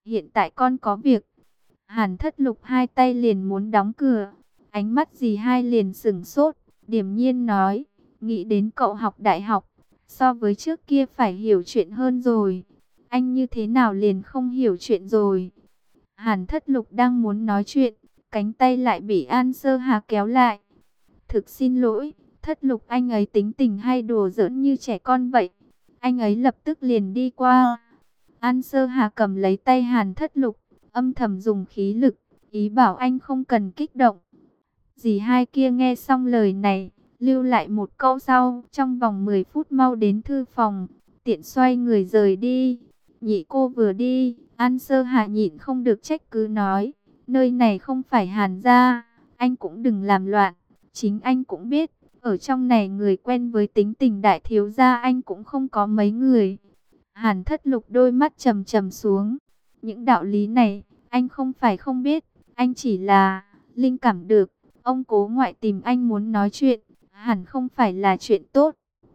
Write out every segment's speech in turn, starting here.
hiện tại con có việc. Hàn Thất Lục hai tay liền muốn đóng cửa. Ánh mắt dì hai liền sửng sốt, điềm nhiên nói, nghĩ đến cậu học đại học, so với trước kia phải hiểu chuyện hơn rồi. Anh như thế nào liền không hiểu chuyện rồi? Hàn Thất Lục đang muốn nói chuyện, cánh tay lại bị An Sơ Hà kéo lại. Thực xin lỗi, Thất Lục anh ấy tính tình hay đùa giỡn như trẻ con vậy. Anh ấy lập tức liền đi qua. An Sơ Hà cầm lấy tay Hàn Thất Lục, âm thầm dùng khí lực, ý bảo anh không cần kích động. Dì hai kia nghe xong lời này, lưu lại một câu sau, trong vòng 10 phút mau đến thư phòng, tiện xoay người rời đi. Nhị cô vừa đi, An Sơ Hà nhịn không được trách cứ nói, nơi này không phải Hàn gia, anh cũng đừng làm loạn. Chính anh cũng biết, ở trong này người quen với tính tình đại thiếu gia anh cũng không có mấy người. Hàn Thất Lục đôi mắt trầm trầm xuống. Những đạo lý này, anh không phải không biết, anh chỉ là linh cảm được. Ông cố ngoại tìm anh muốn nói chuyện, hẳn không phải là chuyện tốt.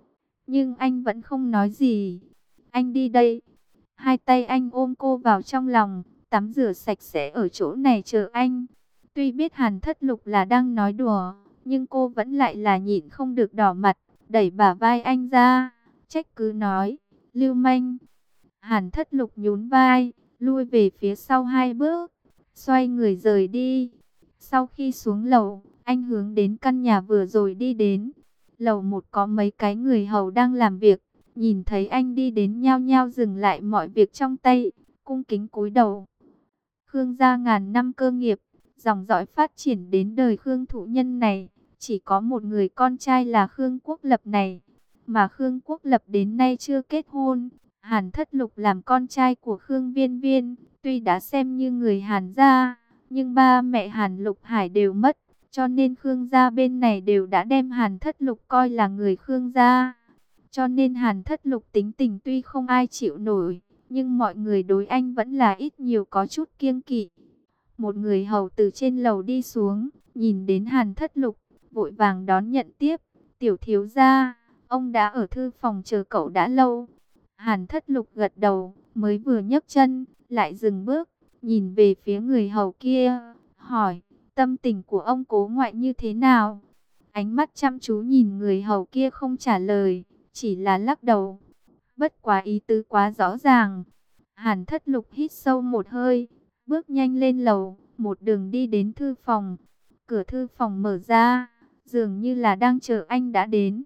Nhưng anh vẫn không nói gì. Anh đi đây. Hai tay anh ôm cô vào trong lòng, tắm rửa sạch sẽ ở chỗ này chờ anh. Tuy biết Hàn Thất Lục là đang nói đùa, nhưng cô vẫn lại là nhịn không được đỏ mặt, đẩy bả vai anh ra, trách cứ nói, lưu manh. Hàn Thất Lục nhún vai, lui về phía sau 2 bước, xoay người rời đi. Sau khi xuống lầu, anh hướng đến căn nhà vừa rồi đi đến. Lầu 1 có mấy cái người hầu đang làm việc, nhìn thấy anh đi đến nhao nhao dừng lại mọi việc trong tay, cung kính cúi đầu. Khương gia ngàn năm cơ nghiệp, dòng dõi phát triển đến đời Khương Thụ Nhân này, chỉ có một người con trai là Khương Quốc Lập này, mà Khương Quốc Lập đến nay chưa kết hôn. Hàn Thất Lục làm con trai của Khương Viên Viên, tuy đã xem như người Hàn gia, nhưng ba mẹ Hàn Lục Hải đều mất, cho nên Khương gia bên này đều đã đem Hàn Thất Lục coi là người Khương gia. Cho nên Hàn Thất Lục tính tình tuy không ai chịu nổi, nhưng mọi người đối anh vẫn là ít nhiều có chút kiêng kỵ. Một người hầu từ trên lầu đi xuống, nhìn đến Hàn Thất Lục, vội vàng đón nhận tiếp. Tiểu thiếu gia, ông đã ở thư phòng chờ cậu đã lâu. Hàn Thất Lục gật đầu, mới vừa nhấc chân, lại dừng bước, nhìn về phía người hầu kia, hỏi, tâm tình của ông cố ngoại như thế nào? Ánh mắt chăm chú nhìn người hầu kia không trả lời, chỉ là lắc đầu. Bất quá ý tứ quá rõ ràng. Hàn Thất Lục hít sâu một hơi, bước nhanh lên lầu, một đường đi đến thư phòng. Cửa thư phòng mở ra, dường như là đang chờ anh đã đến.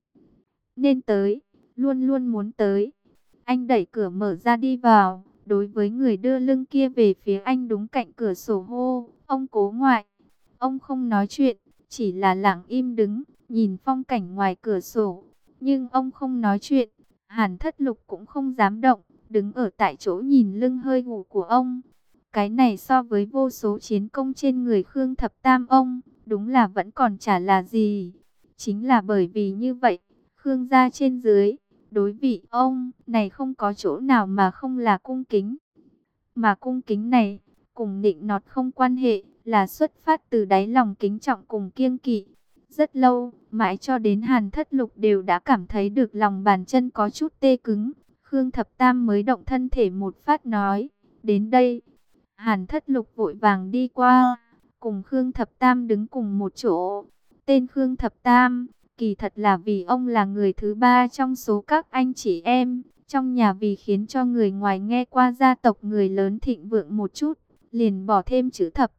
Nên tới, luôn luôn muốn tới. Anh đẩy cửa mở ra đi vào, đối với người đưa lưng kia về phía anh đúng cạnh cửa sổ hô, ông cố ngoại. Ông không nói chuyện, chỉ là lặng im đứng, nhìn phong cảnh ngoài cửa sổ. Nhưng ông không nói chuyện, Hàn Thất Lục cũng không dám động, đứng ở tại chỗ nhìn lưng hơi gù của ông. Cái này so với vô số chiến công trên người Khương Thập Tam ông, đúng là vẫn còn chả là gì. Chính là bởi vì như vậy, Khương gia trên dưới, đối vị ông này không có chỗ nào mà không là cung kính. Mà cung kính này, cùng nịnh nọt không quan hệ, là xuất phát từ đáy lòng kính trọng cùng kiêng kỵ. Rất lâu, mãi cho đến Hàn Thất Lục đều đã cảm thấy được lòng bàn chân có chút tê cứng. Khương Thập Tam mới động thân thể một phát nói, đến đây. Hàn Thất Lục vội vàng đi qua, cùng Khương Thập Tam đứng cùng một chỗ. Tên Khương Thập Tam, kỳ thật là vì ông là người thứ ba trong số các anh chị em. Trong nhà vì khiến cho người ngoài nghe qua gia tộc người lớn thịnh vượng một chút, liền bỏ thêm chữ thập.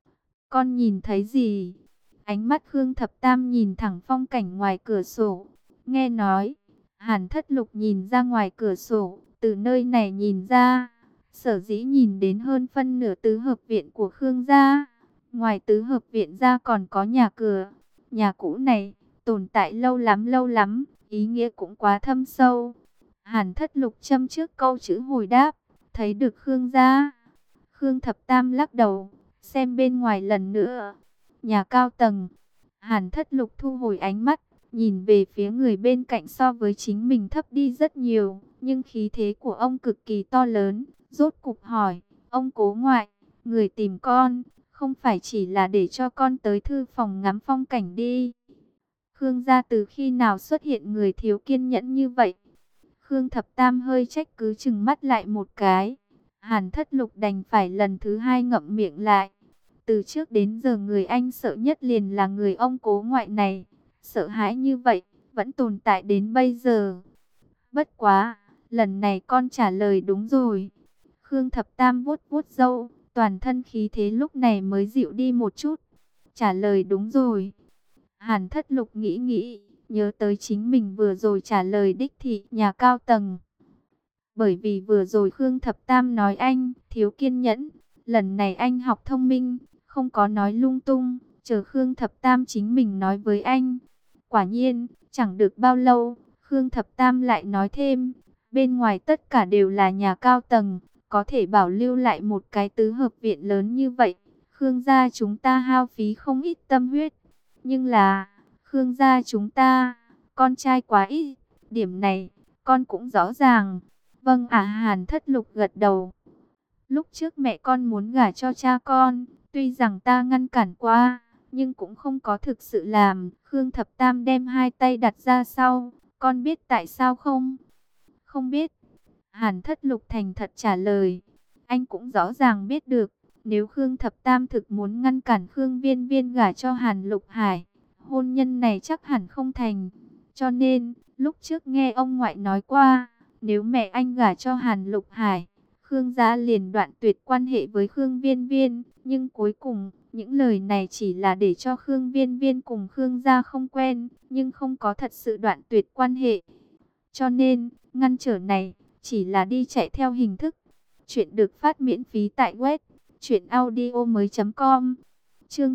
Con nhìn thấy gì? Ánh mắt Khương Thập Tam nhìn thẳng phong cảnh ngoài cửa sổ. Nghe nói, Hàn Thất Lục nhìn ra ngoài cửa sổ, từ nơi này nhìn ra, sở dĩ nhìn đến hơn phân nửa tứ hợp viện của Khương gia. Ngoài tứ hợp viện ra còn có nhà cửa. Nhà cũ này, tồn tại lâu lắm, ý nghĩa cũng quá thâm sâu. Hàn Thất Lục châm trước câu chữ hồi đáp, thấy được Khương gia. Khương Thập Tam lắc đầu, xem bên ngoài lần nữa. Nhà cao tầng. Hàn Thất Lục thu hồi ánh mắt, nhìn về phía người bên cạnh so với chính mình thấp đi rất nhiều, nhưng khí thế của ông cực kỳ to lớn. Rốt cục hỏi, ông cố ngoại, người tìm con, không phải chỉ là để cho con tới thư phòng ngắm phong cảnh đi. Khương gia từ khi nào xuất hiện người thiếu kiên nhẫn như vậy? Khương Thập Tam hơi trách cứ chừng mắt lại một cái. Hàn Thất Lục đành phải lần thứ hai ngậm miệng lại. Từ trước đến giờ người anh sợ nhất liền là người ông cố ngoại này. Sợ hãi như vậy, vẫn tồn tại đến bây giờ. Bất quá, lần này con trả lời đúng rồi. Khương Thập Tam vuốt vuốt râu, toàn thân khí thế lúc này mới dịu đi một chút. Trả lời đúng rồi. Hàn Thất Lục nghĩ nghĩ, nhớ tới chính mình vừa rồi trả lời đích thị nhà cao tầng. Bởi vì vừa rồi Khương Thập Tam nói anh thiếu kiên nhẫn, lần này anh học thông minh, không có nói lung tung, chờ Khương Thập Tam chính mình nói với anh. Quả nhiên, chẳng được bao lâu, Khương Thập Tam lại nói thêm, bên ngoài tất cả đều là nhà cao tầng, có thể bảo lưu lại một cái tứ hợp viện lớn như vậy. Khương gia chúng ta hao phí không ít tâm huyết, nhưng là, Khương gia chúng ta, con trai quá ít, điểm này, con cũng rõ ràng. Vâng ạ, Hàn Thất Lục gật đầu. Lúc trước mẹ con muốn gả cho cha con, tuy rằng ta ngăn cản qua, nhưng cũng không có thực sự làm. Khương Thập Tam đem hai tay đặt ra sau, con biết tại sao không? Không biết. Hàn Thất Lục thành thật trả lời. Anh cũng rõ ràng biết được, nếu Khương Thập Tam thực muốn ngăn cản Khương Viên Viên gả cho Hàn Lục Hải, hôn nhân này chắc hẳn không thành. Cho nên, lúc trước nghe ông ngoại nói qua, nếu mẹ anh gả cho Hàn Lục Hải, Khương gia liền đoạn tuyệt quan hệ với Khương Viên Viên. Nhưng cuối cùng, những lời này chỉ là để cho Khương Viên Viên cùng Khương gia không quen, nhưng không có thật sự đoạn tuyệt quan hệ. Cho nên, ngăn trở này, chỉ là đi chạy theo hình thức. Chuyện được phát miễn phí tại web truyệnaudiomoi.com. Chương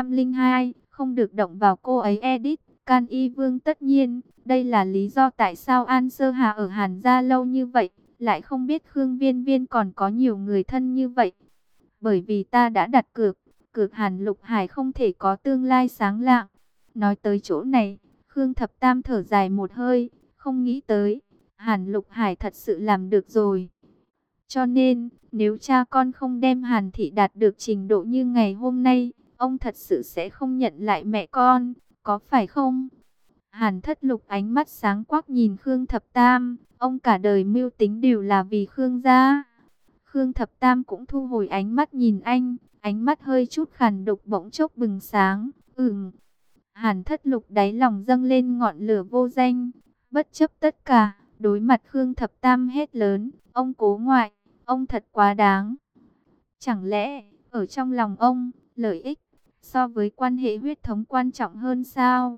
902, không được động vào cô ấy edit. Can Y Vương tất nhiên, đây là lý do tại sao An Sơ Hà ở Hàn gia lâu như vậy, lại không biết Khương Viên Viên còn có nhiều người thân như vậy. Bởi vì ta đã đặt cược, cược Hàn Lục Hải không thể có tương lai sáng lạng. Nói tới chỗ này, Khương Thập Tam thở dài một hơi, không nghĩ tới, Hàn Lục Hải thật sự làm được rồi. Cho nên, nếu cha con không đem Hàn Thị đạt được trình độ như ngày hôm nay, ông thật sự sẽ không nhận lại mẹ con, có phải không? Hàn Thất Lục ánh mắt sáng quắc nhìn Khương Thập Tam, ông cả đời mưu tính đều là vì Khương gia. Khương Thập Tam cũng thu hồi ánh mắt nhìn anh, ánh mắt hơi chút khàn đục bỗng chốc bừng sáng. Hàn Thất Lục đáy lòng dâng lên ngọn lửa vô danh, bất chấp tất cả, đối mặt Khương Thập Tam hét lớn, ông cố ngoại, ông thật quá đáng. Chẳng lẽ, ở trong lòng ông, lợi ích, so với quan hệ huyết thống quan trọng hơn sao?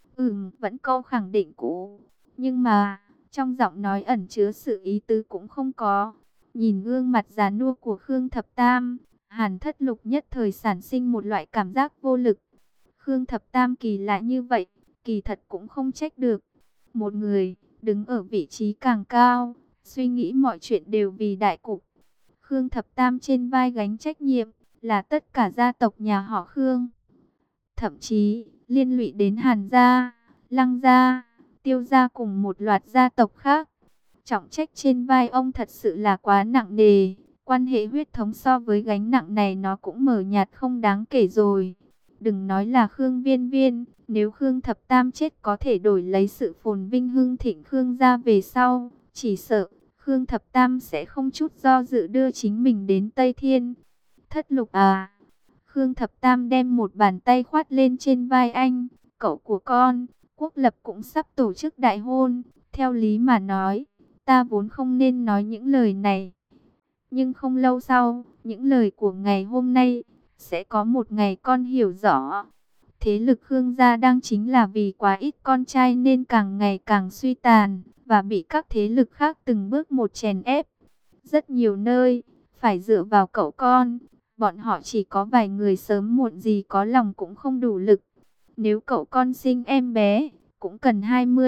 Vẫn câu khẳng định cũ, nhưng mà, trong giọng nói ẩn chứa sự ý tứ cũng không có. Nhìn gương mặt già nua của Khương Thập Tam, Hàn Thất Lục nhất thời sản sinh một loại cảm giác vô lực. Khương Thập Tam kỳ lạ như vậy, kỳ thật cũng không trách được. Một người, đứng ở vị trí càng cao, suy nghĩ mọi chuyện đều vì đại cục. Khương Thập Tam trên vai gánh trách nhiệm, là tất cả gia tộc nhà họ Khương. Thậm chí, liên lụy đến Hàn gia, Lăng gia, Tiêu gia cùng một loạt gia tộc khác. Trọng trách trên vai ông thật sự là quá nặng nề. Quan hệ huyết thống so với gánh nặng này nó cũng mờ nhạt không đáng kể rồi. Đừng nói là Khương Viên Viên, nếu Khương Thập Tam chết có thể đổi lấy sự phồn vinh hưng thịnh Khương gia về sau, chỉ sợ Khương Thập Tam sẽ không chút do dự đưa chính mình đến Tây Thiên. Thất Lục à! Khương Thập Tam đem một bàn tay khoát lên trên vai anh, cậu của con, Quốc Lập cũng sắp tổ chức đại hôn, theo lý mà nói, ta vốn không nên nói những lời này. Nhưng không lâu sau, những lời của ngày hôm nay, sẽ có một ngày con hiểu rõ. Thế lực Khương gia đang chính là vì quá ít con trai nên càng ngày càng suy tàn, và bị các thế lực khác từng bước một chèn ép. Rất nhiều nơi, phải dựa vào cậu con, bọn họ chỉ có vài người sớm muộn gì có lòng cũng không đủ lực. Nếu cậu con sinh em bé, cũng cần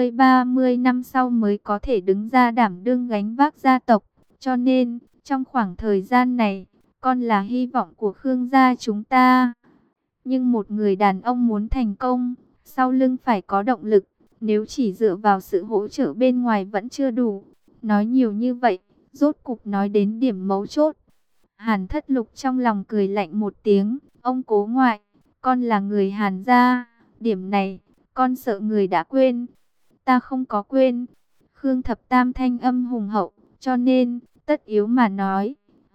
20-30 năm sau mới có thể đứng ra đảm đương gánh vác gia tộc. Cho nên, trong khoảng thời gian này, con là hy vọng của Khương gia chúng ta. Nhưng một người đàn ông muốn thành công, sau lưng phải có động lực. Nếu chỉ dựa vào sự hỗ trợ bên ngoài vẫn chưa đủ. Nói nhiều như vậy, rốt cục nói đến điểm mấu chốt. Hàn Thất Lục trong lòng cười lạnh một tiếng. Ông cố ngoại, con là người Hàn gia. Điểm này, con sợ người đã quên. Ta không có quên. Khương Thập Tam thanh âm hùng hậu, cho nên, tất yếu mà nói.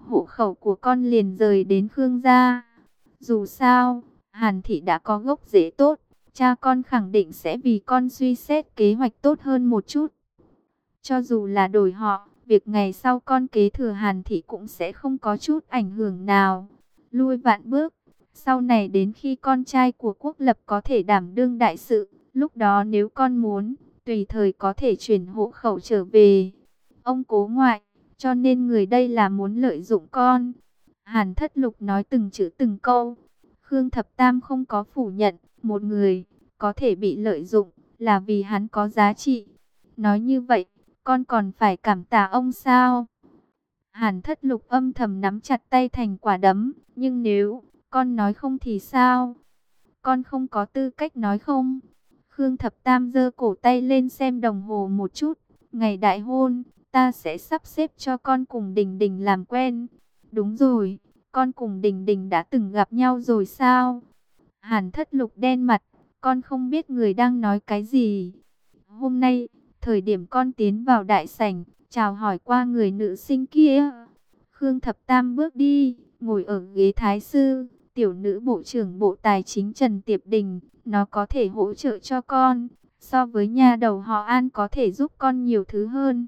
hộ khẩu của con liền rời đến Khương gia. Dù sao, Hàn Thị đã có gốc rễ tốt, cha con khẳng định sẽ vì con suy xét kế hoạch tốt hơn một chút. Cho dù là đổi họ, việc ngày sau con kế thừa Hàn Thị cũng sẽ không có chút ảnh hưởng nào. Lui vạn bước, sau này đến khi con trai của Quốc Lập có thể đảm đương đại sự, lúc đó nếu con muốn, tùy thời có thể chuyển hộ khẩu trở về. Ông cố ngoại, cho nên người đây là muốn lợi dụng con. Hàn Thất Lục nói từng chữ từng câu. Khương Thập Tam không có phủ nhận, một người có thể bị lợi dụng là vì hắn có giá trị. Nói như vậy, con còn phải cảm tạ ông sao? Hàn Thất Lục âm thầm nắm chặt tay thành quả đấm, nhưng nếu con nói không thì sao? Con không có tư cách nói không? Khương Thập Tam giơ cổ tay lên xem đồng hồ một chút. Ngày đại hôn, ta sẽ sắp xếp cho con cùng Đình Đình làm quen. Đúng rồi, con cùng Đình Đình đã từng gặp nhau rồi sao? Hàn Thất Lục đen mặt, con không biết người đang nói cái gì. Hôm nay, thời điểm con tiến vào đại sảnh, chào hỏi qua người nữ sinh kia. Khương Thập Tam bước đi, ngồi ở ghế thái sư, tiểu nữ bộ trưởng Bộ Tài chính Trần Tiệp Đình, nó có thể hỗ trợ cho con, so với nhà đầu họ An có thể giúp con nhiều thứ hơn.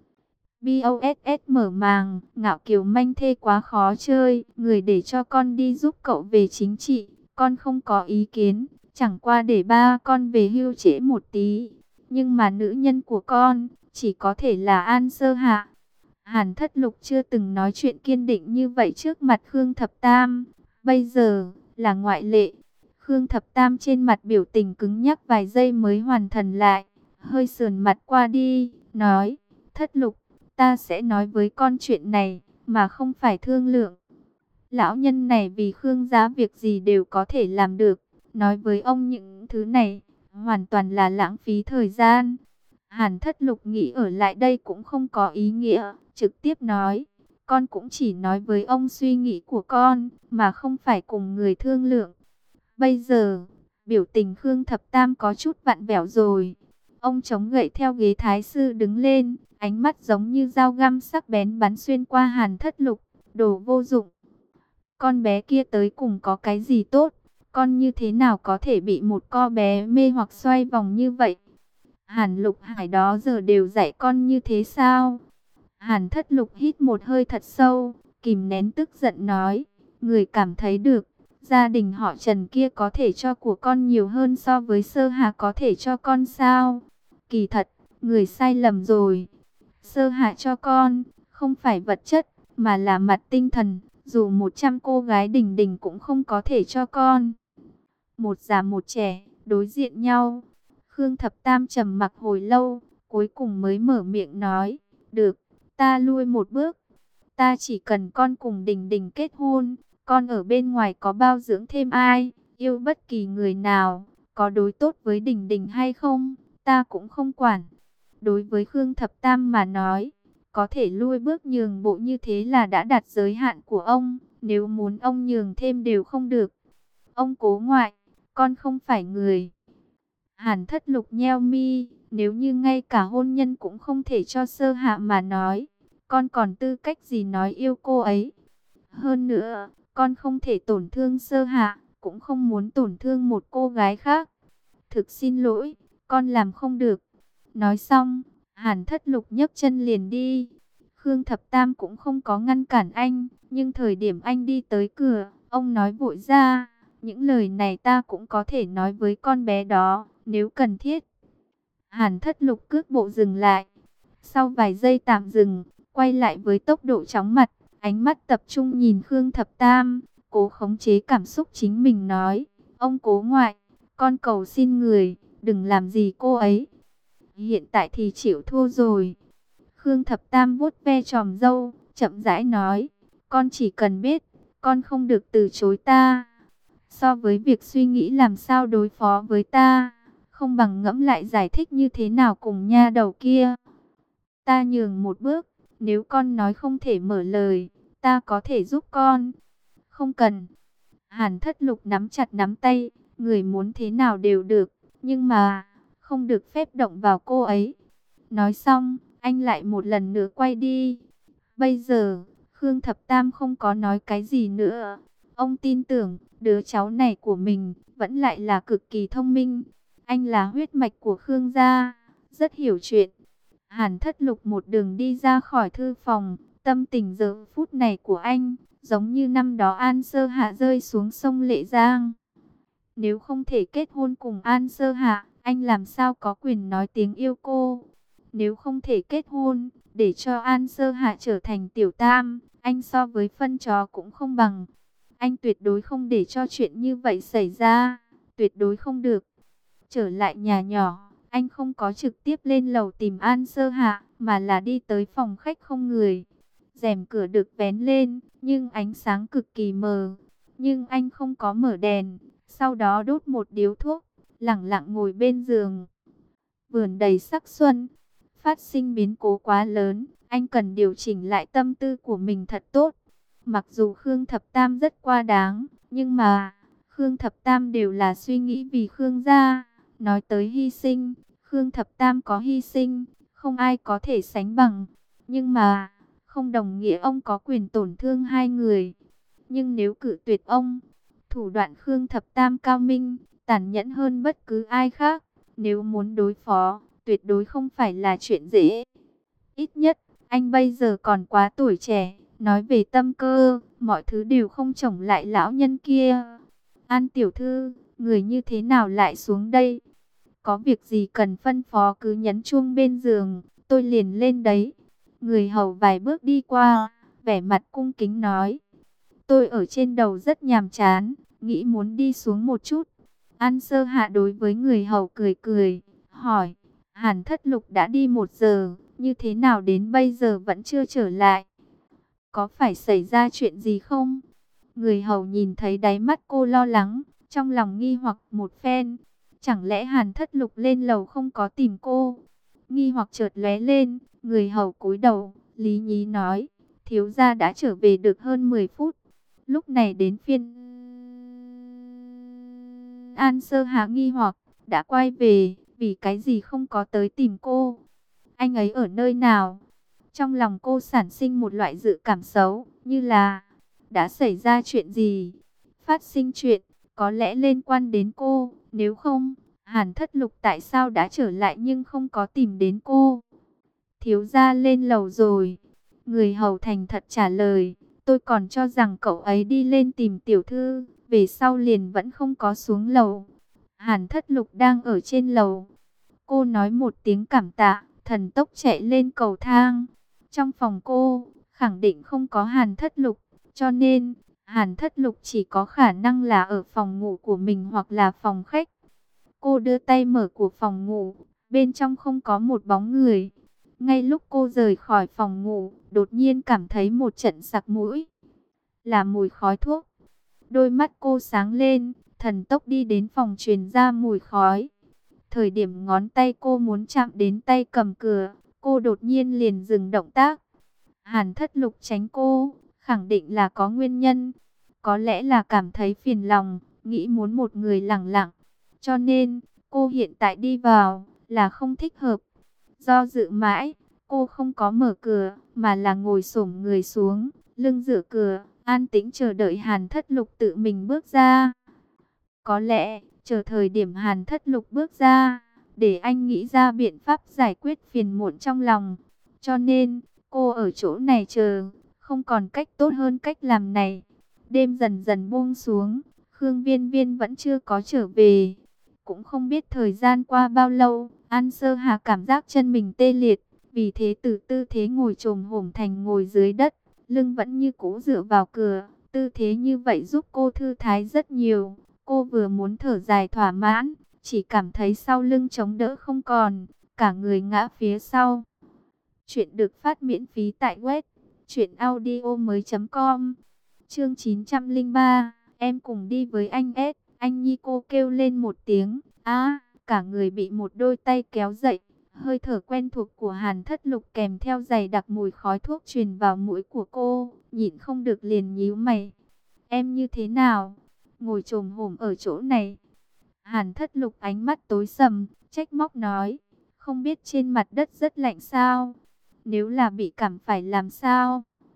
BOSS mở màng, ngạo kiều manh thê quá khó chơi, người để cho con đi giúp cậu về chính trị, con không có ý kiến, chẳng qua để ba con về hưu trễ một tí. Nhưng mà nữ nhân của con, chỉ có thể là An Sơ Hạ. Hàn Thất Lục chưa từng nói chuyện kiên định như vậy trước mặt Khương Thập Tam, bây giờ là ngoại lệ. Khương Thập Tam trên mặt biểu tình cứng nhắc vài giây mới hoàn thần lại, hơi sườn mặt qua đi, nói, Thất Lục, ta sẽ nói với con chuyện này, mà không phải thương lượng. Lão nhân này vì Khương gia việc gì đều có thể làm được, nói với ông những thứ này, hoàn toàn là lãng phí thời gian. Hàn Thất Lục nghĩ ở lại đây cũng không có ý nghĩa, trực tiếp nói, con cũng chỉ nói với ông suy nghĩ của con, mà không phải cùng người thương lượng. Bây giờ, biểu tình Khương Thập Tam có chút vặn vẹo rồi. Ông chống gậy theo ghế thái sư đứng lên, ánh mắt giống như dao găm sắc bén bắn xuyên qua Hàn Thất Lục, đồ vô dụng. Con bé kia tới cùng có cái gì tốt, con như thế nào có thể bị một con bé mê hoặc xoay vòng như vậy? Hàn Lục Hải đó giờ đều dạy con như thế sao? Hàn Thất Lục hít một hơi thật sâu, kìm nén tức giận nói, người cảm thấy được, gia đình họ Trần kia có thể cho của con nhiều hơn so với Sơ Hà có thể cho con sao? Kỳ thật, người sai lầm rồi. Sơ Hà cho con, không phải vật chất, mà là mặt tinh thần, dù 100 cô gái Đình Đình cũng không có thể cho con. Một già một trẻ, đối diện nhau. Khương Thập Tam trầm mặc hồi lâu, cuối cùng mới mở miệng nói, được, ta lui một bước. Ta chỉ cần con cùng Đình Đình kết hôn, con ở bên ngoài có bao dưỡng thêm ai, yêu bất kỳ người nào, có đối tốt với Đình Đình hay không, ta cũng không quản. Đối với Khương Thập Tam mà nói, có thể lui bước nhường bộ như thế là đã đạt giới hạn của ông, nếu muốn ông nhường thêm đều không được. Ông cố ngoại, con không phải người. Hàn Thất Lục nheo mi, nếu như ngay cả hôn nhân cũng không thể cho Sơ Hạ mà nói, con còn tư cách gì nói yêu cô ấy. Hơn nữa, con không thể tổn thương Sơ Hạ, cũng không muốn tổn thương một cô gái khác. Thực xin lỗi, con làm không được. Nói xong, Hàn Thất Lục nhấc chân liền đi. Khương Thập Tam cũng không có ngăn cản anh, nhưng thời điểm anh đi tới cửa, ông nói vội ra, những lời này ta cũng có thể nói với con bé đó, nếu cần thiết. Hàn Thất Lục cước bộ dừng lại. Sau vài giây tạm dừng, quay lại với tốc độ chóng mặt, ánh mắt tập trung nhìn Khương Thập Tam, cố khống chế cảm xúc chính mình nói, ông cố ngoại, con cầu xin người, đừng làm gì cô ấy. Hiện tại thì chịu thua rồi. Khương Thập Tam vuốt ve chòm râu, chậm rãi nói, con chỉ cần biết, con không được từ chối ta. So với việc suy nghĩ làm sao đối phó với ta, không bằng ngẫm lại giải thích như thế nào cùng nha đầu kia. Ta nhường một bước, nếu con nói không thể mở lời, ta có thể giúp con. Không cần. Hàn Thất Lục nắm chặt nắm tay, người muốn thế nào đều được, nhưng mà không được phép động vào cô ấy. Nói xong, anh lại một lần nữa quay đi. Bây giờ, Khương Thập Tam không có nói cái gì nữa. Ông tin tưởng đứa cháu này của mình vẫn lại là cực kỳ thông minh. Anh là huyết mạch của Khương gia, rất hiểu chuyện. Hàn Thất Lục một đường đi ra khỏi thư phòng, tâm tình giờ phút này của anh giống như năm đó An Sơ Hạ rơi xuống sông Lệ Giang. Nếu không thể kết hôn cùng An Sơ Hạ, anh làm sao có quyền nói tiếng yêu cô? Nếu không thể kết hôn, để cho An Sơ Hạ trở thành tiểu tam, anh so với phân chó cũng không bằng. Anh tuyệt đối không để cho chuyện như vậy xảy ra, tuyệt đối không được. Trở lại nhà nhỏ, anh không có trực tiếp lên lầu tìm An Sơ Hạ, mà là đi tới phòng khách không người. Rèm cửa được vén lên, nhưng ánh sáng cực kỳ mờ. Nhưng anh không có mở đèn, sau đó đốt một điếu thuốc, lẳng lặng ngồi bên giường. Vườn đầy sắc xuân, phát sinh biến cố quá lớn, anh cần điều chỉnh lại tâm tư của mình thật tốt. Mặc dù Khương Thập Tam rất quá đáng, nhưng mà Khương Thập Tam đều là suy nghĩ vì Khương gia. Nói tới hy sinh, Khương Thập Tam có hy sinh, không ai có thể sánh bằng. Nhưng mà, không đồng nghĩa ông có quyền tổn thương hai người. Nhưng nếu cự tuyệt ông, thủ đoạn Khương Thập Tam cao minh, tàn nhẫn hơn bất cứ ai khác. Nếu muốn đối phó, tuyệt đối không phải là chuyện dễ. Ít nhất, anh bây giờ còn quá tuổi trẻ. Nói về tâm cơ, mọi thứ đều không chổng lại lão nhân kia. An tiểu thư, người như thế nào lại xuống đây? Có việc gì cần phân phó cứ nhấn chuông bên giường, tôi liền lên đấy. Người hầu vài bước đi qua, vẻ mặt cung kính nói. Tôi ở trên đầu rất nhàm chán, nghĩ muốn đi xuống một chút. An Sơ Hạ đối với người hầu cười cười, hỏi. Hàn Thất Lục đã đi 1 giờ, như thế nào đến bây giờ vẫn chưa trở lại? Có phải xảy ra chuyện gì không? Người hầu nhìn thấy đáy mắt cô lo lắng, trong lòng nghi hoặc một phen. Chẳng lẽ Hàn Thất Lục lên lầu không có tìm cô? Nghi hoặc chợt lóe lên, người hầu cúi đầu, lý nhí nói, thiếu gia đã trở về được hơn 10 phút. Lúc này đến phiên An Sơ Hạ nghi hoặc, đã quay về, vì cái gì không có tới tìm cô? Anh ấy ở nơi nào? Trong lòng cô sản sinh một loại dự cảm xấu, như là đã xảy ra chuyện gì? Phát sinh chuyện, có lẽ liên quan đến cô, nếu không, Hàn Thất Lục tại sao đã trở lại nhưng không có tìm đến cô? Thiếu gia lên lầu rồi. Người hầu thành thật trả lời, tôi còn cho rằng cậu ấy đi lên tìm tiểu thư, về sau liền vẫn không có xuống lầu. Hàn Thất Lục đang ở trên lầu. Cô nói một tiếng cảm tạ, thần tốc chạy lên cầu thang. Trong phòng cô, khẳng định không có Hàn Thất Lục, cho nên Hàn Thất Lục chỉ có khả năng là ở phòng ngủ của mình hoặc là phòng khách. Cô đưa tay mở của phòng ngủ, bên trong không có một bóng người. Ngay lúc cô rời khỏi phòng ngủ, đột nhiên cảm thấy một trận sặc mũi, là mùi khói thuốc. Đôi mắt cô sáng lên, thần tốc đi đến phòng truyền ra mùi khói. Thời điểm ngón tay cô muốn chạm đến tay cầm cửa, cô đột nhiên liền dừng động tác. Hàn Thất Lục tránh cô, khẳng định là có nguyên nhân. Có lẽ là cảm thấy phiền lòng, nghĩ muốn một người lặng lặng. Cho nên, cô hiện tại đi vào, là không thích hợp. Do dự mãi, cô không có mở cửa, mà là ngồi xổm người xuống, lưng dựa cửa, an tĩnh chờ đợi Hàn Thất Lục tự mình bước ra. Có lẽ, chờ thời điểm Hàn Thất Lục bước ra, để anh nghĩ ra biện pháp giải quyết phiền muộn trong lòng. Cho nên, cô ở chỗ này chờ, không còn cách tốt hơn cách làm này. Đêm dần dần buông xuống, Khương Viên Viên vẫn chưa có trở về. Cũng không biết thời gian qua bao lâu, An Sơ Hà cảm giác chân mình tê liệt, vì thế từ tư thế ngồi chồm hổm thành ngồi dưới đất, lưng vẫn như cũ dựa vào cửa. Tư thế như vậy giúp cô thư thái rất nhiều. Cô vừa muốn thở dài thỏa mãn, chỉ cảm thấy sau lưng chống đỡ không còn, cả người ngã phía sau. Chuyện được phát miễn phí tại web truyệnaudiomoi.com. Chương 903, em cùng đi với anh S. Anh Nhi, cô kêu lên một tiếng, cả người bị một đôi tay kéo dậy. Hơi thở quen thuộc của Hàn Thất Lục kèm theo dày đặc mùi khói thuốc truyền vào mũi của cô, nhịn không được liền nhíu mày. Em như thế nào? Ngồi chồm hổm ở chỗ này. Hàn Thất Lục ánh mắt tối sầm, trách móc nói, không biết trên mặt đất rất lạnh sao? Nếu là bị cảm phải làm sao?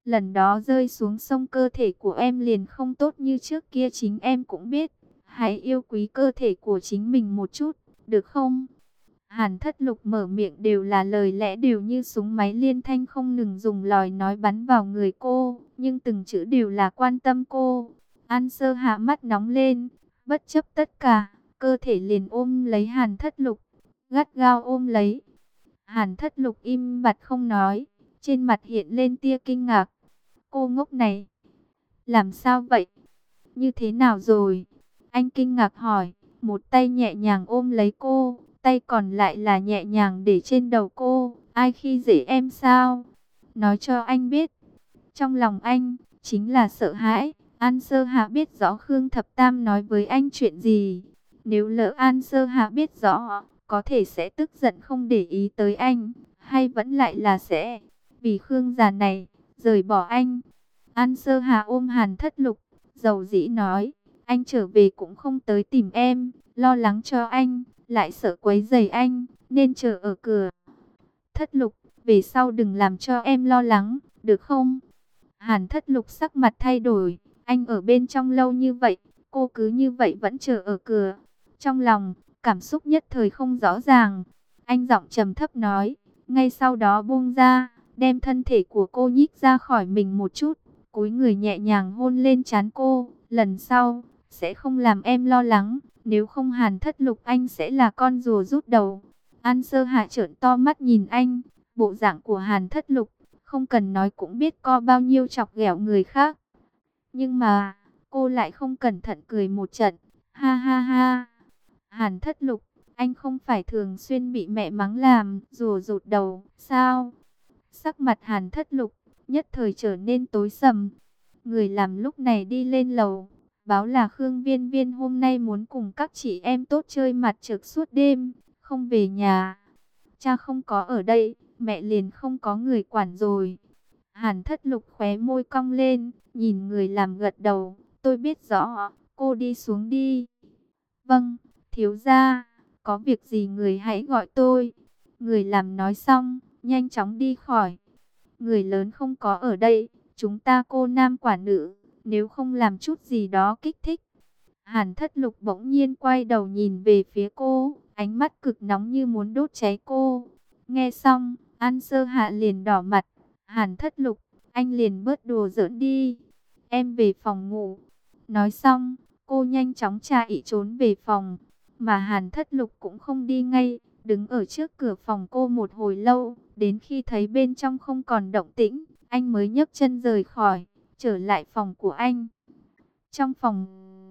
Lần đó rơi xuống sông cơ thể của em liền không tốt như trước kia, chính em cũng biết. Hãy yêu quý cơ thể của chính mình một chút, được không? Hàn Thất Lục mở miệng đều là lời lẽ đều như súng máy liên thanh không ngừng dùng lời nói bắn vào người cô, nhưng từng chữ đều là quan tâm cô. An Sơ hạ mắt nóng lên, bất chấp tất cả, cơ thể liền ôm lấy Hàn Thất Lục, gắt gao ôm lấy. Hàn Thất Lục im bặt không nói, trên mặt hiện lên tia kinh ngạc. Cô ngốc này, làm sao vậy? Như thế nào rồi? Anh kinh ngạc hỏi, một tay nhẹ nhàng ôm lấy cô, tay còn lại là nhẹ nhàng để trên đầu cô. Ai khi dễ em sao? Nói cho anh biết. Trong lòng anh, chính là sợ hãi. An Sơ Hạ biết rõ Khương Thập Tam nói với anh chuyện gì. Nếu lỡ An Sơ Hạ biết rõ, có thể sẽ tức giận không để ý tới anh, hay vẫn lại là sẽ, vì Khương già này, rời bỏ anh. An Sơ Hạ ôm Hàn Thất Lục, dầu dĩ nói, anh trở về cũng không tới tìm em, lo lắng cho anh, lại sợ quấy rầy anh, nên chờ ở cửa. Thất Lục, về sau đừng làm cho em lo lắng, được không? Hàn Thất Lục sắc mặt thay đổi, anh ở bên trong lâu như vậy, cô cứ như vậy vẫn chờ ở cửa. Trong lòng, cảm xúc nhất thời không rõ ràng. Anh giọng trầm thấp nói, ngay sau đó buông ra, đem thân thể của cô nhích ra khỏi mình một chút, cúi người nhẹ nhàng hôn lên trán cô. Lần sau, sẽ không làm em lo lắng, nếu không Hàn Thất Lục anh sẽ là con rùa rút đầu. An Sơ Hạ trợn to mắt nhìn anh, bộ dạng của Hàn Thất Lục, không cần nói cũng biết có bao nhiêu chọc ghẹo người khác. Nhưng mà, cô lại không cẩn thận cười một trận, ha ha ha. Hàn Thất Lục, anh không phải thường xuyên bị mẹ mắng làm rùa rụt đầu, sao? Sắc mặt Hàn Thất Lục, nhất thời trở nên tối sầm. Người làm lúc này đi lên lầu, báo là Khương Viên Viên hôm nay muốn cùng các chị em tốt chơi mặt trược suốt đêm, không về nhà. Cha không có ở đây, mẹ liền không có người quản rồi. Hàn Thất Lục khóe môi cong lên, nhìn người làm gật đầu, tôi biết rõ, cô đi xuống đi. Vâng, thiếu gia, có việc gì người hãy gọi tôi. Người làm nói xong, nhanh chóng đi khỏi. Người lớn không có ở đây, chúng ta cô nam quả nữ, nếu không làm chút gì đó kích thích. Hàn Thất Lục bỗng nhiên quay đầu nhìn về phía cô, ánh mắt cực nóng như muốn đốt cháy cô. Nghe xong, An Sơ Hạ liền đỏ mặt. Hàn Thất Lục, anh liền bớt đùa giỡn đi. Em về phòng ngủ. Nói xong, cô nhanh chóng chạy trốn về phòng. Mà Hàn Thất Lục cũng không đi ngay, đứng ở trước cửa phòng cô một hồi lâu. Đến khi thấy bên trong không còn động tĩnh, anh mới nhấc chân rời khỏi, trở lại phòng của anh. Trong phòng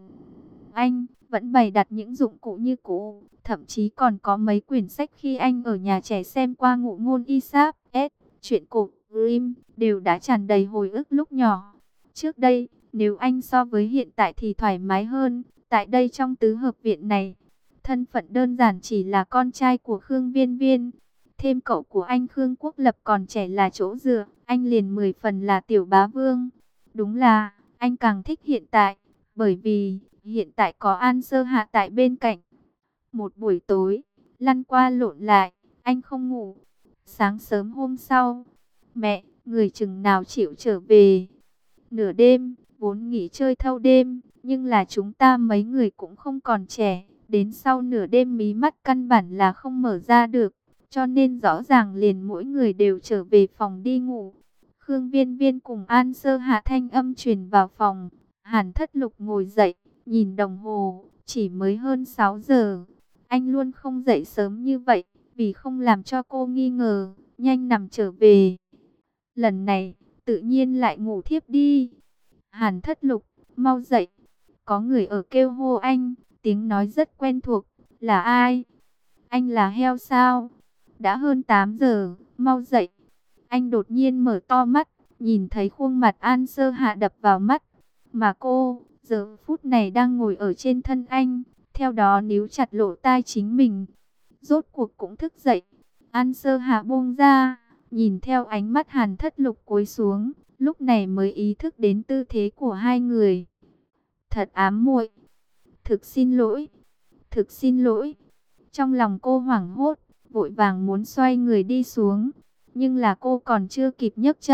anh vẫn bày đặt những dụng cụ như cũ, thậm chí còn có mấy quyển sách khi anh ở nhà trẻ xem qua Ngụ Ngôn Isap, truyện cổ Grimm, đều đã tràn đầy hồi ức lúc nhỏ. Trước đây, nếu anh so với hiện tại thì thoải mái hơn, tại đây trong tứ hợp viện này, thân phận đơn giản chỉ là con trai của Khương Viên Viên, thêm cậu của anh Khương Quốc Lập còn trẻ là chỗ dựa, anh liền 10 phần là tiểu bá vương. Đúng là, anh càng thích hiện tại, bởi vì hiện tại có An Sơ Hạ tại bên cạnh. Một buổi tối, lăn qua lộn lại, anh không ngủ. Sáng sớm hôm sau, mẹ, người chừng nào chịu trở về. Nửa đêm, vốn nghỉ chơi thâu đêm, nhưng là chúng ta mấy người cũng không còn trẻ. Đến sau nửa đêm mí mắt căn bản là không mở ra được, cho nên rõ ràng liền mỗi người đều trở về phòng đi ngủ. Khương Viên Viên cùng An Sơ Hạ thanh âm truyền vào phòng. Hàn Thất Lục ngồi dậy, nhìn đồng hồ, chỉ mới hơn 6 giờ. Anh luôn không dậy sớm như vậy, vì không làm cho cô nghi ngờ, nhanh nằm trở về. Lần này, tự nhiên lại ngủ thiếp đi. Hàn Thất Lục, mau dậy. Có người ở kêu hô anh, tiếng nói rất quen thuộc. Là ai? Anh là heo sao? Đã hơn 8 giờ, mau dậy. Anh đột nhiên mở to mắt, nhìn thấy khuôn mặt An Sơ Hạ đập vào mắt. Mà cô, giờ phút này đang ngồi ở trên thân anh, theo đó níu chặt lỗ tai chính mình. Rốt cuộc cũng thức dậy. An Sơ Hạ buông ra, nhìn theo ánh mắt Hàn Thất Lục cúi xuống, lúc này mới ý thức đến tư thế của hai người. Thật ám muội. Thực xin lỗi. Thực xin lỗi. Trong lòng cô hoảng hốt, vội vàng muốn xoay người đi xuống. Nhưng là cô còn chưa kịp nhấc chân,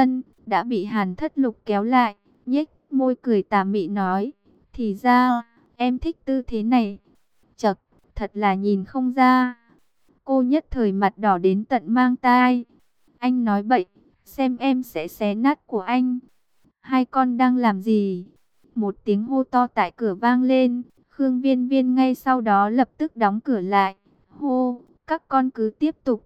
đã bị Hàn Thất Lục kéo lại, nhếch môi cười tà mị nói, thì ra, em thích tư thế này. Chậc, thật là nhìn không ra. Cô nhất thời mặt đỏ đến tận mang tai. Anh nói bậy, xem em sẽ xé nát của anh. Hai con đang làm gì? Một tiếng hô to tại cửa vang lên. Khương Viên Viên ngay sau đó lập tức đóng cửa lại. Hô, các con cứ tiếp tục.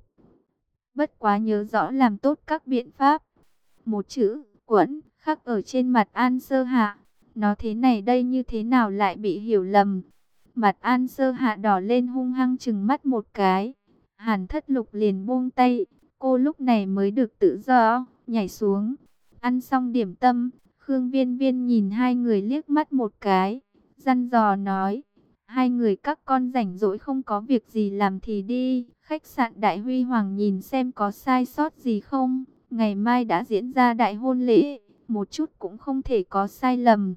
Bất quá nhớ rõ làm tốt các biện pháp. Một chữ, quẫn, khắc ở trên mặt An Sơ Hạ. Nó thế này đây như thế nào lại bị hiểu lầm. Mặt An Sơ Hạ đỏ lên hung hăng trừng mắt một cái. Hàn Thất Lục liền buông tay. Cô lúc này mới được tự do, nhảy xuống. Ăn xong điểm tâm, Khương Viên Viên nhìn hai người liếc mắt một cái. Dặn dò nói, hai người các con rảnh rỗi không có việc gì làm thì đi. Khách sạn Đại Huy Hoàng nhìn xem có sai sót gì không. Ngày mai đã diễn ra đại hôn lễ, một chút cũng không thể có sai lầm.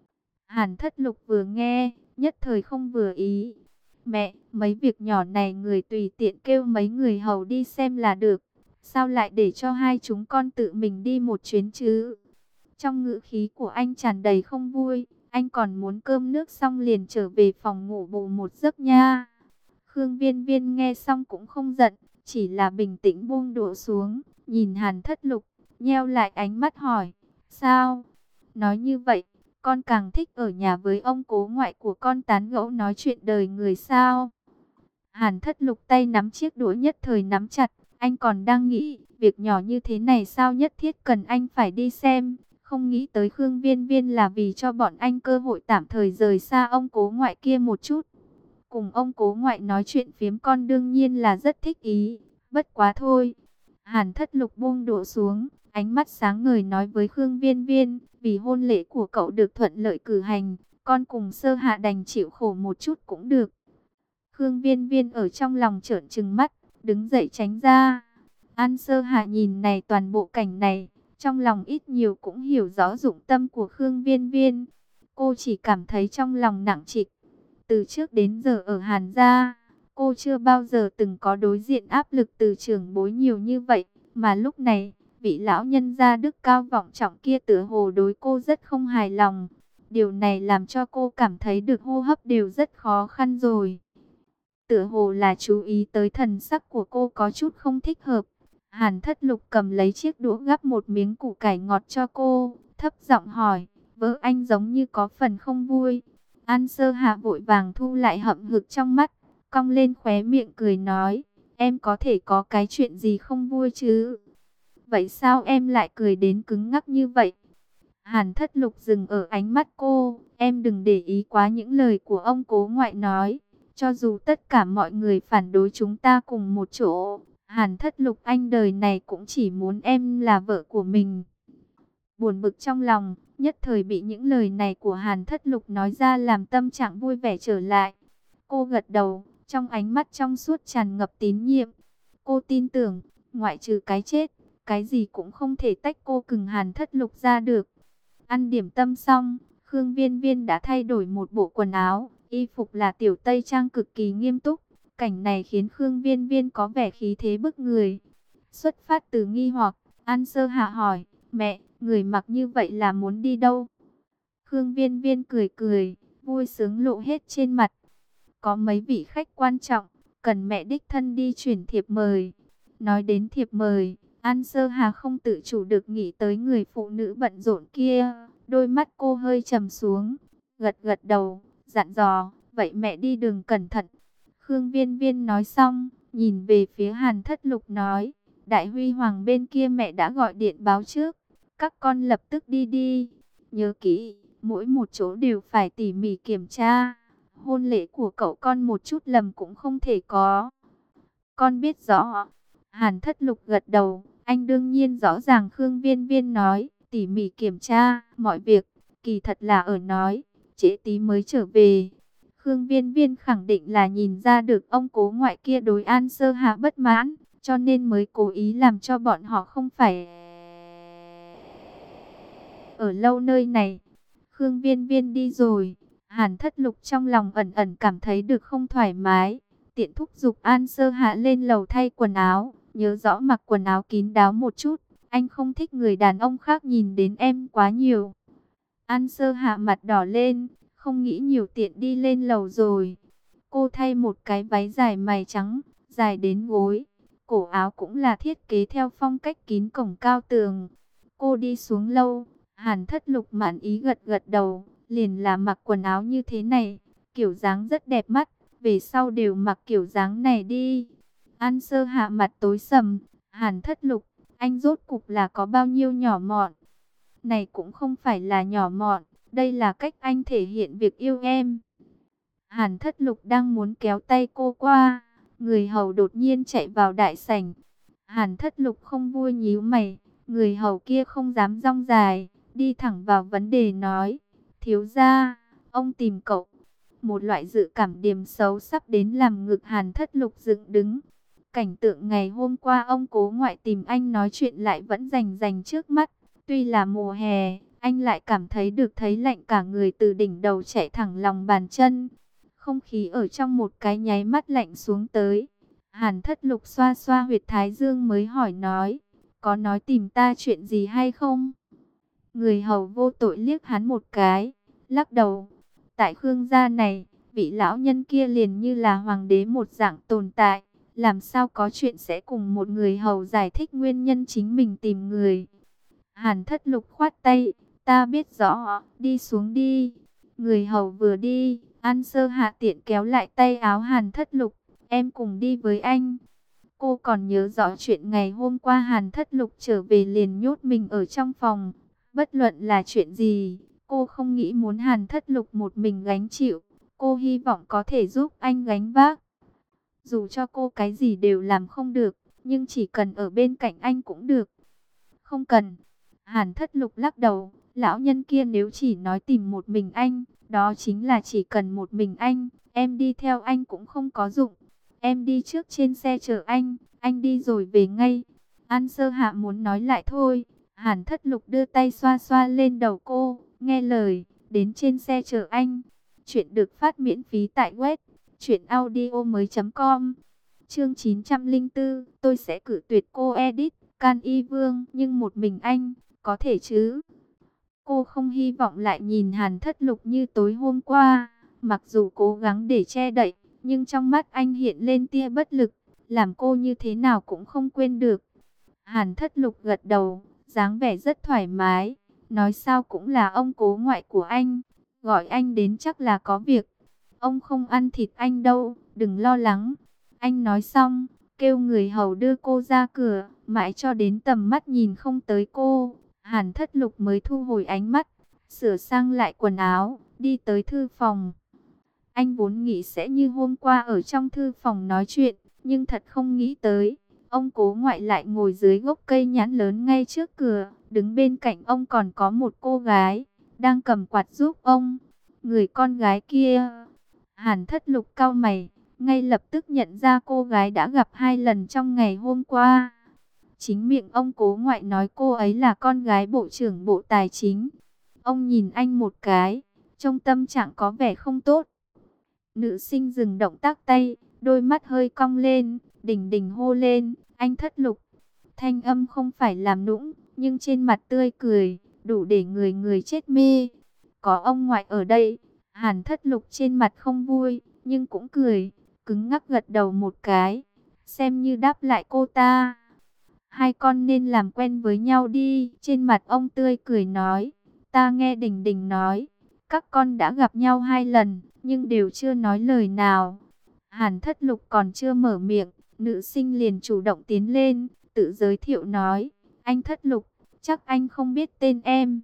Hàn Thất Lục vừa nghe, nhất thời không vừa ý. Mẹ, mấy việc nhỏ này người tùy tiện kêu mấy người hầu đi xem là được. Sao lại để cho hai chúng con tự mình đi một chuyến chứ? Trong ngữ khí của anh tràn đầy không vui. Anh còn muốn cơm nước xong liền trở về phòng ngủ bù một giấc nha. Khương Viên Viên nghe xong cũng không giận, chỉ là bình tĩnh buông đũa xuống, nhìn Hàn Thất Lục, nheo lại ánh mắt hỏi, sao? Nói như vậy, con càng thích ở nhà với ông cố ngoại của con tán gẫu nói chuyện đời người sao? Hàn Thất Lục tay nắm chiếc đũa nhất thời nắm chặt, anh còn đang nghĩ, việc nhỏ như thế này sao nhất thiết cần anh phải đi xem, không nghĩ tới Khương Viên Viên là vì cho bọn anh cơ hội tạm thời rời xa ông cố ngoại kia một chút. Cùng ông cố ngoại nói chuyện phiếm con đương nhiên là rất thích ý, bất quá thôi. Hàn Thất Lục buông đũa xuống, ánh mắt sáng ngời nói với Khương Viên Viên, vì hôn lễ của cậu được thuận lợi cử hành, con cùng Sơ Hạ đành chịu khổ một chút cũng được. Khương Viên Viên ở trong lòng trợn trừng mắt, đứng dậy tránh ra. An Sơ Hạ nhìn này toàn bộ cảnh này, trong lòng ít nhiều cũng hiểu rõ dụng tâm của Khương Viên Viên. Cô chỉ cảm thấy trong lòng nặng trịch. Từ trước đến giờ ở Hàn gia, cô chưa bao giờ từng có đối diện áp lực từ trưởng bối nhiều như vậy. Mà lúc này, vị lão nhân gia đức cao vọng trọng kia tựa hồ đối cô rất không hài lòng. Điều này làm cho cô cảm thấy được hô hấp đều rất khó khăn rồi. Tựa hồ là chú ý tới thần sắc của cô có chút không thích hợp. Hàn Thất Lục cầm lấy chiếc đũa gắp một miếng củ cải ngọt cho cô, thấp giọng hỏi, vợ anh giống như có phần không vui. An Sơ Hạ vội vàng thu lại hậm hực trong mắt, cong lên khóe miệng cười nói, em có thể có cái chuyện gì không vui chứ? Vậy sao em lại cười đến cứng ngắc như vậy? Hàn Thất Lục dừng ở ánh mắt cô, em đừng để ý quá những lời của ông cố ngoại nói. Cho dù tất cả mọi người phản đối chúng ta cùng một chỗ, Hàn Thất Lục anh đời này cũng chỉ muốn em là vợ của mình. Buồn bực trong lòng, nhất thời bị những lời này của Hàn Thất Lục nói ra làm tâm trạng vui vẻ trở lại. Cô gật đầu, trong ánh mắt trong suốt tràn ngập tín nhiệm. Cô tin tưởng, ngoại trừ cái chết, cái gì cũng không thể tách cô cùng Hàn Thất Lục ra được. Ăn điểm tâm xong, Khương Viên Viên đã thay đổi một bộ quần áo, y phục là tiểu tây trang cực kỳ nghiêm túc. Cảnh này khiến Khương Viên Viên có vẻ khí thế bức người. Xuất phát từ nghi hoặc, An Sơ Hạ hỏi, mẹ, người mặc như vậy là muốn đi đâu? Khương Viên Viên cười cười, vui sướng lộ hết trên mặt. Có mấy vị khách quan trọng, cần mẹ đích thân đi chuyển thiệp mời. Nói đến thiệp mời, An Sơ Hà không tự chủ được nghĩ tới người phụ nữ bận rộn kia. Đôi mắt cô hơi trầm xuống, gật gật đầu, dặn dò, vậy mẹ đi đường cẩn thận. Khương Viên Viên nói xong, nhìn về phía Hàn Thất Lục nói, Đại Huy Hoàng bên kia mẹ đã gọi điện báo trước, các con lập tức đi đi. Nhớ kỹ, mỗi một chỗ đều phải tỉ mỉ kiểm tra. Hôn lễ của cậu con một chút lầm cũng không thể có. Con biết rõ. Hàn Thất Lục gật đầu, anh đương nhiên rõ ràng. Khương Viên Viên nói, tỉ mỉ kiểm tra mọi việc, kỳ thật là ở nói, trễ tí mới trở về. Khương Viên Viên khẳng định là nhìn ra được ông cố ngoại kia đối An Sơ Hạ bất mãn, cho nên mới cố ý làm cho bọn họ không phải ở lâu nơi này. Khương Viên Viên đi rồi, Hàn Thất Lục trong lòng ẩn ẩn cảm thấy được không thoải mái, tiện thúc giục An Sơ Hạ lên lầu thay quần áo, nhớ rõ mặc quần áo kín đáo một chút. Anh không thích người đàn ông khác nhìn đến em quá nhiều. An Sơ Hạ mặt đỏ lên, không nghĩ nhiều, tiện đi lên lầu rồi. Cô thay một cái váy dài mày trắng, dài đến gối. Cổ áo cũng là thiết kế theo phong cách kín cổng cao tường. Cô đi xuống lâu, Hàn Thất Lục mãn ý gật gật đầu, liền là mặc quần áo như thế này, kiểu dáng rất đẹp mắt, về sau đều mặc kiểu dáng này đi. An Sơ Hạ mặt tối sầm, Hàn Thất Lục, anh rốt cục là có bao nhiêu nhỏ mọn? Này cũng không phải là nhỏ mọn, đây là cách anh thể hiện việc yêu em. Hàn Thất Lục đang muốn kéo tay cô qua, người hầu đột nhiên chạy vào đại sảnh. Hàn Thất Lục không vui nhíu mày, người hầu kia không dám dong dài, đi thẳng vào vấn đề nói, thiếu gia, ông tìm cậu. Một loại dự cảm điềm xấu sắp đến làm ngực Hàn Thất Lục dựng đứng. Cảnh tượng ngày hôm qua ông cố ngoại tìm anh nói chuyện lại vẫn rành rành trước mắt. Tuy là mùa hè, anh lại cảm thấy được thấy lạnh cả người từ đỉnh đầu chạy thẳng lòng bàn chân. Không khí ở trong một cái nháy mắt lạnh xuống tới. Hàn Thất Lục xoa xoa huyệt thái dương mới hỏi nói, có nói tìm ta chuyện gì hay không? Người hầu vô tội liếc hắn một cái, lắc đầu. Tại Khương gia này, vị lão nhân kia liền như là hoàng đế một dạng tồn tại. Làm sao có chuyện sẽ cùng một người hầu giải thích nguyên nhân chính mình tìm người. Hàn Thất Lục khoát tay, ta biết rõ, đi xuống đi. Người hầu vừa đi, An Sơ Hạ tiện kéo lại tay áo Hàn Thất Lục, em cùng đi với anh. Cô còn nhớ rõ chuyện ngày hôm qua Hàn Thất Lục trở về liền nhốt mình ở trong phòng. Bất luận là chuyện gì, cô không nghĩ muốn Hàn Thất Lục một mình gánh chịu. Cô hy vọng có thể giúp anh gánh vác. Dù cho cô cái gì đều làm không được, nhưng chỉ cần ở bên cạnh anh cũng được. Không cần. Hàn Thất Lục lắc đầu, lão nhân kia nếu chỉ nói tìm một mình anh, đó chính là chỉ cần một mình anh, em đi theo anh cũng không có dụng. Em đi trước trên xe chở anh đi rồi về ngay. An Sơ Hạ muốn nói lại thôi, Hàn Thất Lục đưa tay xoa xoa lên đầu cô, nghe lời, đến trên xe chở anh. Chuyện được phát miễn phí tại web truyệnaudiomoi.com. Chương 904, tôi sẽ cử tuyệt cô Edith, Can Y Vương, nhưng một mình anh, có thể chứ? Cô không hy vọng lại nhìn Hàn Thất Lục như tối hôm qua, mặc dù cố gắng để che đậy, nhưng trong mắt anh hiện lên tia bất lực, làm cô như thế nào cũng không quên được. Hàn Thất Lục gật đầu, dáng vẻ rất thoải mái, nói sao cũng là ông cố ngoại của anh, gọi anh đến chắc là có việc. Ông không ăn thịt anh đâu, đừng lo lắng. Anh nói xong, kêu người hầu đưa cô ra cửa, mãi cho đến tầm mắt nhìn không tới cô. Hàn Thất Lục mới thu hồi ánh mắt, sửa sang lại quần áo, đi tới thư phòng. Anh vốn nghĩ sẽ như hôm qua ở trong thư phòng nói chuyện, nhưng thật không nghĩ tới. Ông cố ngoại lại ngồi dưới gốc cây nhãn lớn ngay trước cửa, đứng bên cạnh ông còn có một cô gái, đang cầm quạt giúp ông. Người con gái kia, Hàn Thất Lục cau mày, ngay lập tức nhận ra cô gái đã gặp 2 lần trong ngày hôm qua. Chính miệng ông cố ngoại nói cô ấy là con gái Bộ trưởng Bộ Tài chính. Ông nhìn anh một cái, trong tâm trạng có vẻ không tốt. Nữ sinh dừng động tác tay, đôi mắt hơi cong lên, đỉnh đỉnh hô lên, anh Thất Lục. Thanh âm không phải làm nũng, nhưng trên mặt tươi cười, đủ để người người chết mê. Có ông ngoại ở đây, Hàn Thất Lục trên mặt không vui, nhưng cũng cười, cứng ngắc gật đầu một cái, xem như đáp lại cô ta. Hai con nên làm quen với nhau đi. Trên mặt ông tươi cười nói, ta nghe Đình Đình nói, các con đã gặp nhau 2 lần, nhưng đều chưa nói lời nào. Hàn Thất Lục còn chưa mở miệng, nữ sinh liền chủ động tiến lên, tự giới thiệu nói, anh Thất Lục, chắc anh không biết tên em.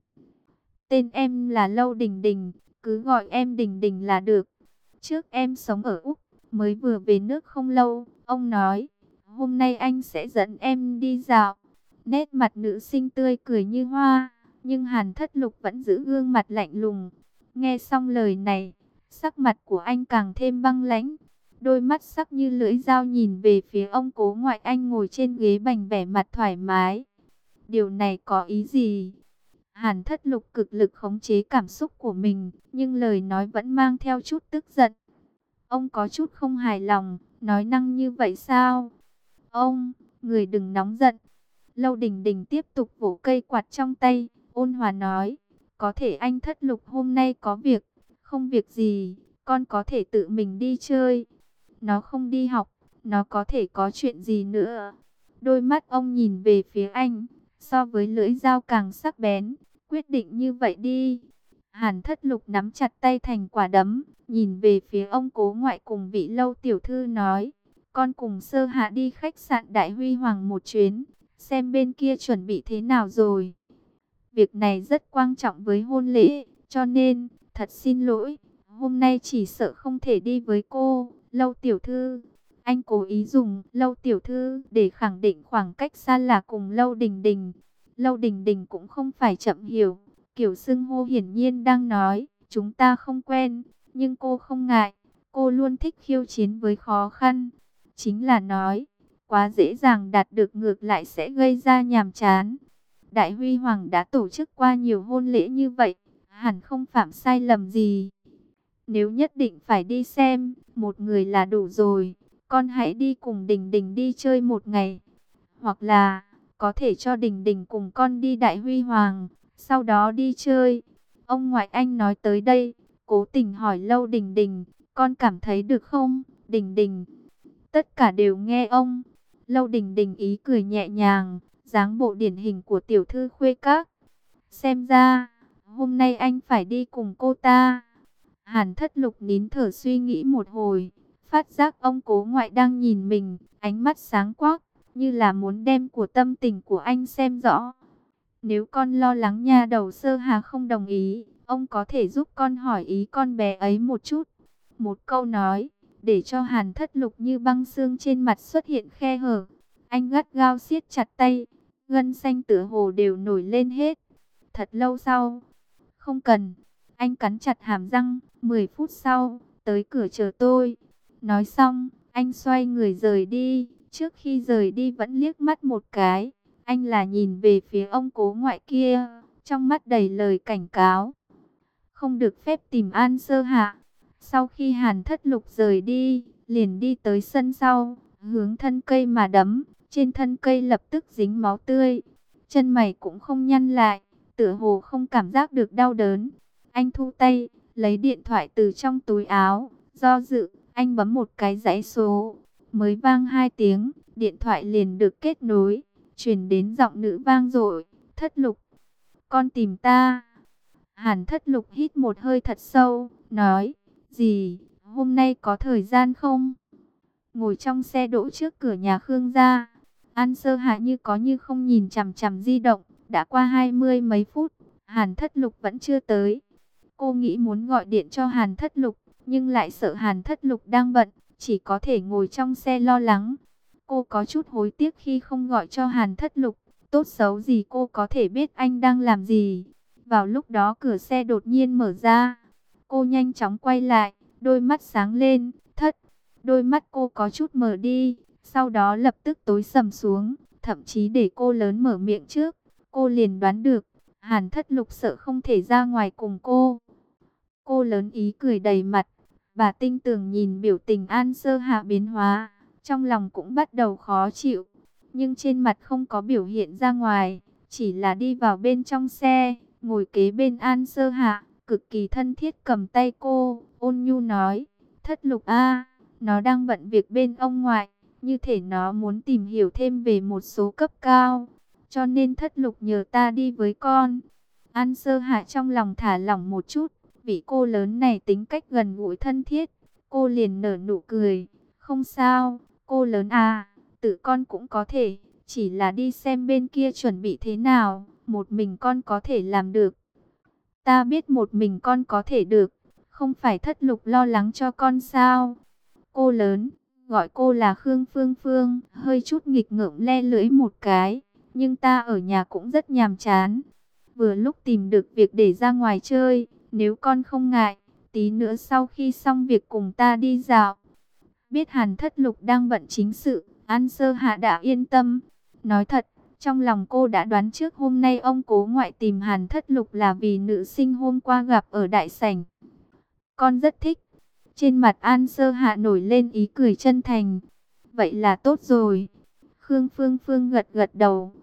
Tên em là Lâu Đình Đình, cứ gọi em Đình Đình là được. Trước em sống ở Úc, mới vừa về nước không lâu, ông nói, hôm nay anh sẽ dẫn em đi dạo. Nét mặt nữ sinh tươi cười như hoa, nhưng Hàn Thất Lục vẫn giữ gương mặt lạnh lùng. Nghe xong lời này, sắc mặt của anh càng thêm băng lãnh. Đôi mắt sắc như lưỡi dao nhìn về phía ông cố ngoại, anh ngồi trên ghế bành vẻ mặt thoải mái. Điều này có ý gì? Hàn Thất Lục cực lực khống chế cảm xúc của mình, nhưng lời nói vẫn mang theo chút tức giận. Ông có chút không hài lòng, nói năng như vậy sao? Ông, người đừng nóng giận. Lâu Đình Đình tiếp tục vỗ cây quạt trong tay, ôn hòa nói, có thể anh Thất Lục hôm nay có việc, không việc gì, con có thể tự mình đi chơi. Nó không đi học, nó có thể có chuyện gì nữa. Đôi mắt ông nhìn về phía anh, so với lưỡi dao càng sắc bén, quyết định như vậy đi. Hàn Thất Lục nắm chặt tay thành quả đấm, nhìn về phía ông Cố Ngoại cùng vị Lâu tiểu thư nói, con cùng Sơ Hạ đi khách sạn Đại Huy Hoàng một chuyến, xem bên kia chuẩn bị thế nào rồi. Việc này rất quan trọng với hôn lễ, cho nên, thật xin lỗi, hôm nay chỉ sợ không thể đi với cô, Lâu tiểu thư. Anh cố ý dùng Lâu tiểu thư để khẳng định khoảng cách xa là cùng Lâu Đình Đình. Lâu Đình Đình cũng không phải chậm hiểu, kiểu xưng hô hiển nhiên đang nói, chúng ta không quen, nhưng cô không ngại, cô luôn thích khiêu chiến với khó khăn. Chính là nói, quá dễ dàng đạt được ngược lại sẽ gây ra nhàm chán. Đại Huy Hoàng đã tổ chức qua nhiều hôn lễ như vậy, hẳn không phạm sai lầm gì. Nếu nhất định phải đi xem, một người là đủ rồi, con hãy đi cùng Đình Đình đi chơi một ngày. Hoặc là, có thể cho Đình Đình cùng con đi Đại Huy Hoàng, sau đó đi chơi. Ông ngoại anh nói tới đây, cố tình hỏi Lâu Đình Đình, con cảm thấy được không, Đình Đình? Tất cả đều nghe ông. Lâu Đình Đình ý cười nhẹ nhàng, dáng bộ điển hình của tiểu thư khuê các. Xem ra, hôm nay anh phải đi cùng cô ta. Hàn Thất Lục nín thở suy nghĩ một hồi, phát giác ông Cố Ngoại đang nhìn mình, ánh mắt sáng quắc, như là muốn đem của tâm tình của anh xem rõ. Nếu con lo lắng nha đầu Sơ Hà không đồng ý, ông có thể giúp con hỏi ý con bé ấy một chút. Một câu nói, để cho Hàn Thất Lục như băng xương trên mặt xuất hiện khe hở. Anh gắt gao siết chặt tay, gân xanh tựa hồ đều nổi lên hết. Thật lâu sau, không cần, anh cắn chặt hàm răng, 10 phút sau, tới cửa chờ tôi. Nói xong, anh xoay người rời đi, trước khi rời đi vẫn liếc mắt một cái. Anh là nhìn về phía ông Cố Ngoại kia, trong mắt đầy lời cảnh cáo. Không được phép tìm An Sơ Hạ. Sau khi Hàn Thất Lục rời đi, liền đi tới sân sau, hướng thân cây mà đấm. Trên thân cây lập tức dính máu tươi. Chân mày cũng không nhăn lại, tựa hồ không cảm giác được đau đớn. Anh thu tay, lấy điện thoại từ trong túi áo, do dự, anh bấm một cái dãy số. Mới vang 2 tiếng, điện thoại liền được kết nối, truyền đến giọng nữ vang dội, Thất Lục, con tìm ta. Hàn Thất Lục hít một hơi thật sâu, nói, gì, hôm nay có thời gian không? Ngồi trong xe đỗ trước cửa nhà Khương gia, An Sơ Hạ như có như không nhìn chằm chằm di động, đã qua 20 mấy phút, Hàn Thất Lục vẫn chưa tới. Cô nghĩ muốn gọi điện cho Hàn Thất Lục, nhưng lại sợ Hàn Thất Lục đang bận, chỉ có thể ngồi trong xe lo lắng. Cô có chút hối tiếc khi không gọi cho Hàn Thất Lục, tốt xấu gì cô có thể biết anh đang làm gì. Vào lúc đó cửa xe đột nhiên mở ra, cô nhanh chóng quay lại, đôi mắt sáng lên, đôi mắt cô có chút mở đi, sau đó lập tức tối sầm xuống, thậm chí để cô lớn mở miệng trước, cô liền đoán được, Hàn Thất Lục sợ không thể ra ngoài cùng cô. Cô lớn ý cười đầy mặt, bà tinh tường nhìn biểu tình An Sơ Hạ biến hóa, trong lòng cũng bắt đầu khó chịu, nhưng trên mặt không có biểu hiện ra ngoài, chỉ là đi vào bên trong xe, ngồi kế bên An Sơ Hạ, cực kỳ thân thiết cầm tay cô, ôn nhu nói, Thất Lục a, nó đang bận việc bên ông ngoại, như thể nó muốn tìm hiểu thêm về một số cấp cao, cho nên Thất Lục nhờ ta đi với con. An Sơ Hạ trong lòng thả lỏng một chút, vị cô lớn này tính cách gần gũi thân thiết, cô liền nở nụ cười, không sao, cô lớn à, tự con cũng có thể, chỉ là đi xem bên kia chuẩn bị thế nào, một mình con có thể làm được. Ta biết một mình con có thể được, không phải Thất Lục lo lắng cho con sao? Cô lớn, gọi cô là Khương Phương Phương, hơi chút nghịch ngợm le lưỡi một cái, nhưng ta ở nhà cũng rất nhàm chán. Vừa lúc tìm được việc để ra ngoài chơi, nếu con không ngại, tí nữa sau khi xong việc cùng ta đi dạo. Biết Hàn Thất Lục đang bận chính sự, An Sơ Hạ đã yên tâm. Nói thật, trong lòng cô đã đoán trước hôm nay ông Cố Ngoại tìm Hàn Thất Lục là vì nữ sinh hôm qua gặp ở đại sảnh. Con rất thích. Trên mặt An Sơ Hạ nổi lên ý cười chân thành. Vậy là tốt rồi. Khương Phương Phương gật gật đầu,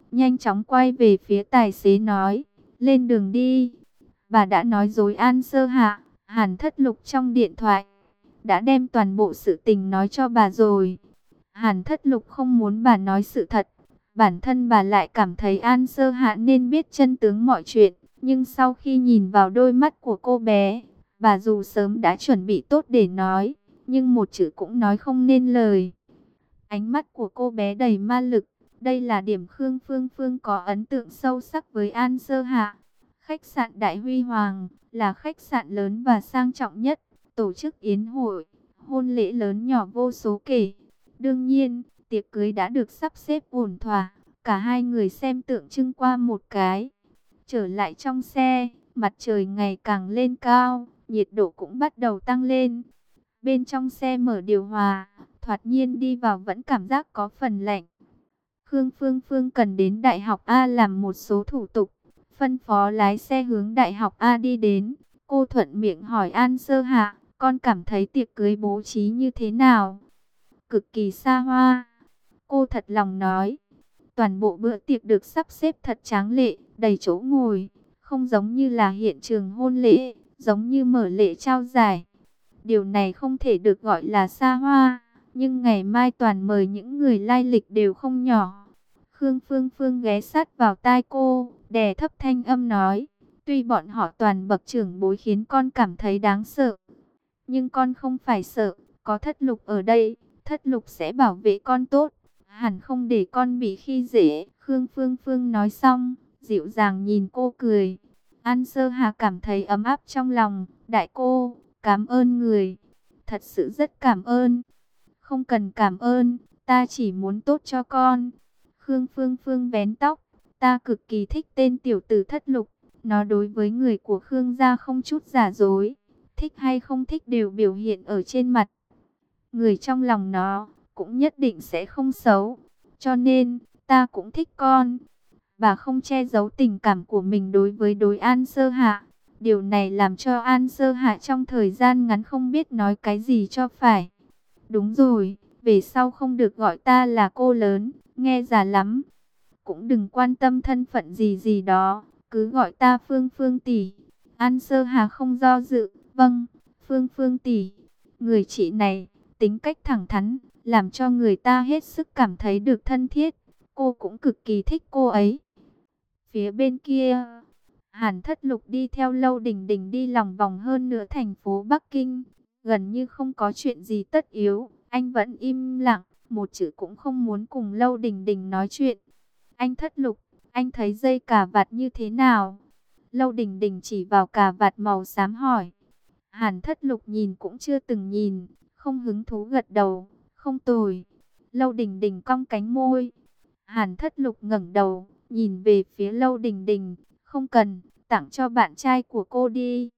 nhanh chóng quay về phía tài xế nói, lên đường đi. Bà đã nói dối An Sơ Hạ, Hàn Thất Lục trong điện thoại đã đem toàn bộ sự tình nói cho bà rồi. Hàn Thất Lục không muốn bà nói sự thật, bản thân bà lại cảm thấy An Sơ Hạ nên biết chân tướng mọi chuyện. Nhưng sau khi nhìn vào đôi mắt của cô bé, bà dù sớm đã chuẩn bị tốt để nói, nhưng một chữ cũng nói không nên lời. Ánh mắt của cô bé đầy ma lực, đây là điểm Khương Phương Phương có ấn tượng sâu sắc với An Sơ Hạ. Khách sạn Đại Huy Hoàng là khách sạn lớn và sang trọng nhất, tổ chức yến hội, hôn lễ lớn nhỏ vô số kể. Đương nhiên, tiệc cưới đã được sắp xếp ổn thỏa, cả hai người xem tượng trưng qua một cái. Trở lại trong xe, mặt trời ngày càng lên cao, nhiệt độ cũng bắt đầu tăng lên. Bên trong xe mở điều hòa, thoạt nhiên đi vào vẫn cảm giác có phần lạnh. Khương Phương Phương cần đến Đại học A làm một số thủ tục, phân phó lái xe hướng Đại học A đi đến. Cô thuận miệng hỏi An Sơ Hạ, con cảm thấy tiệc cưới bố trí như thế nào? Cực kỳ xa hoa. Cô thật lòng nói. Toàn bộ bữa tiệc được sắp xếp thật tráng lệ, đầy chỗ ngồi, không giống như là hiện trường hôn lễ, giống như mở lễ trao giải. Điều này không thể được gọi là xa hoa, nhưng ngày mai toàn mời những người lai lịch đều không nhỏ. Khương Phương Phương ghé sát vào tai cô, đè thấp thanh âm nói, tuy bọn họ toàn bậc trưởng bối khiến con cảm thấy đáng sợ, nhưng con không phải sợ, có Thất Lục ở đây, Thất Lục sẽ bảo vệ con tốt, hẳn không để con bị khi dễ. Khương Phương Phương nói xong, dịu dàng nhìn cô cười. An Sơ Hà cảm thấy ấm áp trong lòng, đại cô, cảm ơn người, thật sự rất cảm ơn. Không cần cảm ơn, ta chỉ muốn tốt cho con. Khương Phương Phương vén tóc, ta cực kỳ thích tên tiểu tử Thất Lục, nó đối với người của Khương gia không chút giả dối, thích hay không thích đều biểu hiện ở trên mặt. Người trong lòng nó cũng nhất định sẽ không xấu, cho nên ta cũng thích con. Bà không che giấu tình cảm của mình đối An Sơ Hạ. Điều này làm cho An Sơ Hạ trong thời gian ngắn không biết nói cái gì cho phải. Đúng rồi, về sau không được gọi ta là cô lớn, nghe già lắm. Cũng đừng quan tâm thân phận gì gì đó, cứ gọi ta Phương Phương tỷ. An Sơ Hà không do dự, vâng, Phương Phương tỷ. Người chị này, tính cách thẳng thắn, làm cho người ta hết sức cảm thấy được thân thiết. Cô cũng cực kỳ thích cô ấy. Phía bên kia, Hàn Thất Lục đi theo Lâu Đình Đình đi lòng vòng hơn nửa thành phố Bắc Kinh. Gần như không có chuyện gì tất yếu, anh vẫn im lặng, một chữ cũng không muốn cùng Lâu Đình Đình nói chuyện. Anh Thất Lục, anh thấy dây cà vạt như thế nào? Lâu Đình Đình chỉ vào cà vạt màu xám hỏi. Hàn Thất Lục nhìn cũng chưa từng nhìn, không hứng thú gật đầu, không tồi. Lâu Đình Đình cong cánh môi. Hàn Thất Lục ngẩng đầu, nhìn về phía Lâu Đình Đình, không cần, tặng cho bạn trai của cô đi.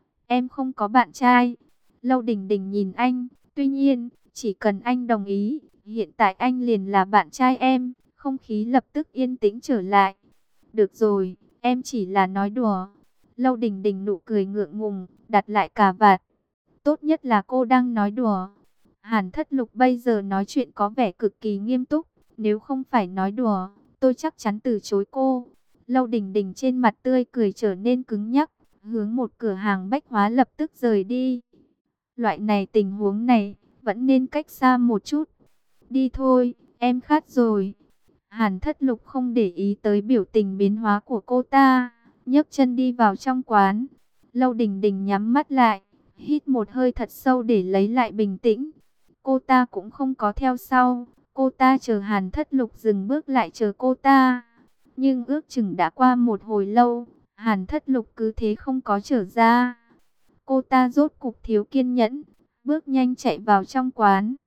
Em không có bạn trai. Lâu Đình Đình nhìn anh, tuy nhiên, chỉ cần anh đồng ý, hiện tại anh liền là bạn trai em. Không khí lập tức yên tĩnh trở lại. Được rồi, em chỉ là nói đùa. Lâu Đình Đình nụ cười ngượng ngùng, đặt lại cà vạt. Tốt nhất là cô đang nói đùa. Hàn Thất Lục bây giờ nói chuyện có vẻ cực kỳ nghiêm túc. Nếu không phải nói đùa, tôi chắc chắn từ chối cô. Lâu Đình Đình trên mặt tươi cười trở nên cứng nhắc, hướng một cửa hàng bách hóa lập tức rời đi. Loại này tình huống này, vẫn nên cách xa một chút. Đi thôi, em khát rồi. Hàn Thất Lục không để ý tới biểu tình biến hóa của cô ta, nhấc chân đi vào trong quán. Lâu Đình Đình nhắm mắt lại, hít một hơi thật sâu để lấy lại bình tĩnh. Cô ta cũng không có theo sau, cô ta chờ Hàn Thất Lục dừng bước lại chờ cô ta. Nhưng ước chừng đã qua một hồi lâu, Hàn Thất Lục cứ thế không có trở ra. Cô ta rốt cục thiếu kiên nhẫn, bước nhanh chạy vào trong quán.